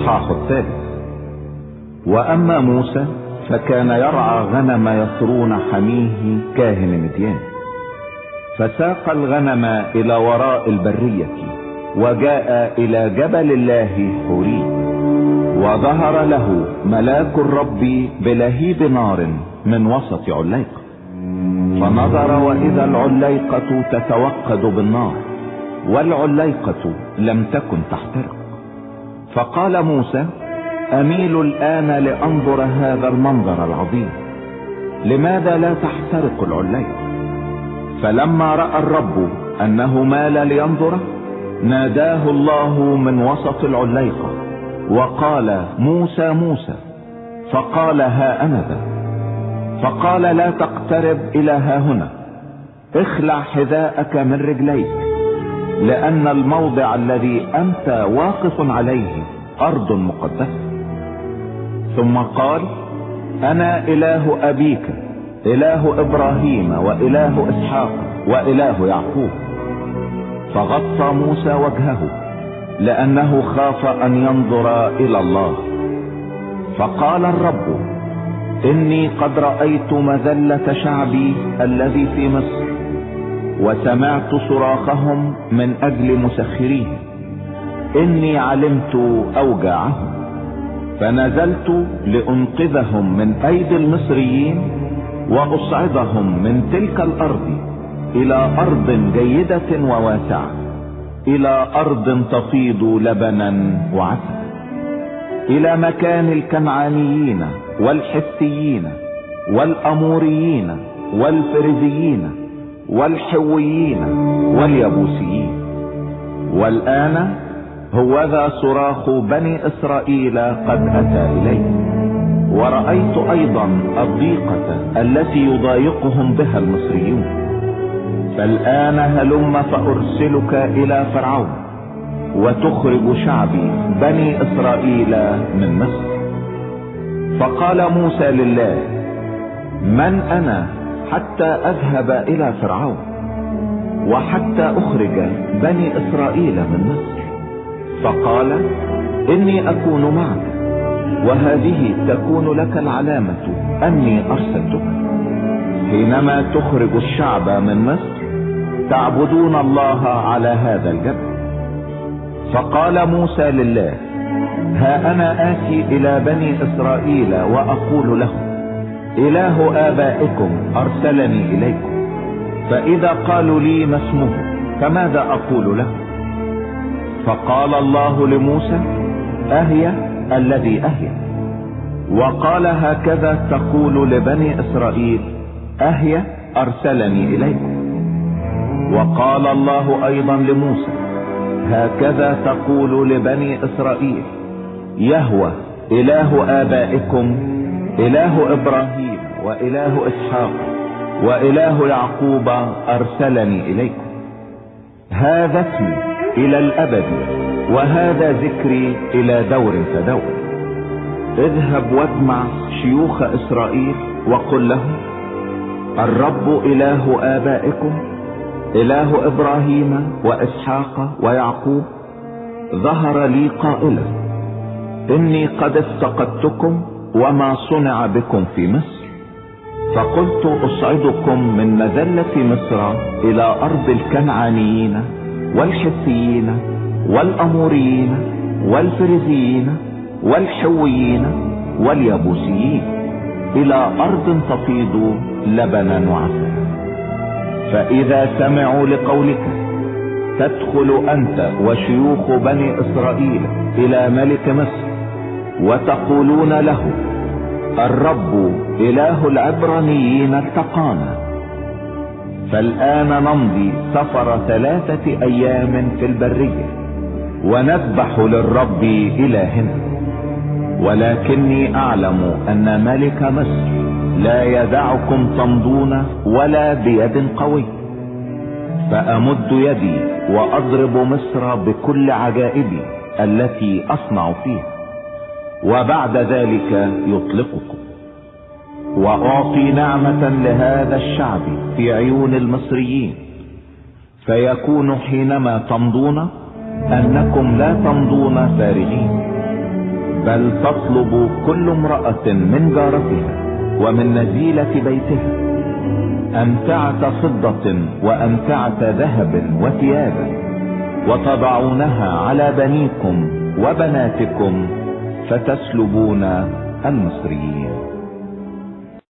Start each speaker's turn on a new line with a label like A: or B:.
A: الإصحاح 3. وأما موسى فكان يرعى غنم يسرون حميه كاهن مديان، فساق الغنم إلى وراء البرية وجاء إلى جبل الله حوري، وظهر له ملاك الرب بلهيب نار من وسط عليقة، فنظر وإذا العليقة تتوقد بالنار والعليقة لم تكن تحترق. فقال موسى: أميل الآن لأنظر هذا المنظر العظيم، لماذا لا تحترق العليقة؟ فلما رأى الرب أنه مال لينظر ناداه الله من وسط العليقة وقال: موسى موسى. فقال: ها أنا ذا. فقال: لا تقترب إلى ها هنا، اخلع حذاءك من رجليك، لأن الموضع الذي أنت واقف عليه أرض مقدسة. ثم قال: أنا إله أبيك، إله إبراهيم وإله إسحاق وإله يعقوب. فغطى موسى وجهه لأنه خاف أن ينظر إلى الله. فقال الرب: إني قد رأيت مذلة شعبي الذي في مصر، وسمعت صراخهم من أجل مسخريه، إني علمت أوجاعهم، فنزلت لأنقذهم من أيدي المصريين وأصعدهم من تلك الأرض إلى أرض جيدة وواسعة، إلى أرض تفيض لبنا وعسل، إلى مكان الكنعانيين والحثيين والأموريين والفريزيين والحويين واليبوسيين. والآن هوذا صراخ بني إسرائيل قد أتى إلي، ورأيت أيضا الضيقة التي يضايقهم بها المصريون. فالآن هلم فأرسلك إلى فرعون وتخرج شعبي بني إسرائيل من مصر. فقال موسى لله: من أنا حتى أذهب إلى فرعون وحتى أخرج بني إسرائيل من مصر؟ فقال: إني أكون معك، وهذه تكون لك العلامة أني أرسلتك. حينما تخرج الشعب من مصر تعبدون الله على هذا الجبل. فقال موسى لله: ها أنا آتي إلى بني إسرائيل وأقول لهم: إله آبائكم أرسلني إليكم، فإذا قالوا لي ما اسمه فماذا أقول لهم؟ فقال الله لموسى: أهي الذي أهي. وقال: هكذا تقول لبني إسرائيل: أهي أرسلني إليكم. وقال الله أيضا لموسى: هكذا تقول لبني إسرائيل: يهوه إله آبائكم، إله إبراهيم وإله إسحاق وإله يعقوب أرسلني إليكم. هذا اسمي إلى الأبد، وهذا ذكري إلى دور فدور. اذهب واجمع شيوخ إسرائيل وقل لهم: الرب إله آبائكم، إله إبراهيم وإسحاق ويعقوب، ظهر لي قائلا: إني قد افتقدتكم وما صنع بكم في مصر، فقلت أصعدكم من مذلة مصر إلى أرض الكنعانيين والحثيين والأموريين والفريزيين والحويين واليبوسيين، إلى أرض تفيض لبنا وعسلا. فإذا سمعوا لقولك تدخل أنت وشيوخ بني إسرائيل إلى ملك مصر وتقولون له: الرب إله العبرانيين اتقانا، فالآن نمضي سفر 3 أيام في البرية ونذبح للرب إلهنا. ولكني أعلم أن ملك مصر لا يدعكم تمضون ولا بيد قوي، فأمد يدي وأضرب مصر بكل عجائبي التي أصنع فيها، وبعد ذلك يطلقكم، وأعطي نعمة لهذا الشعب في عيون المصريين، فيكون حينما تمضون أنكم لا تمضون فارغين، بل تطلب كل امرأة من جارتها ومن نزيلة بيتها أمتعة فضة وأمتعة ذهب وثيابا، وتضعونها على بنيكم وبناتكم فتسلبون المصريين.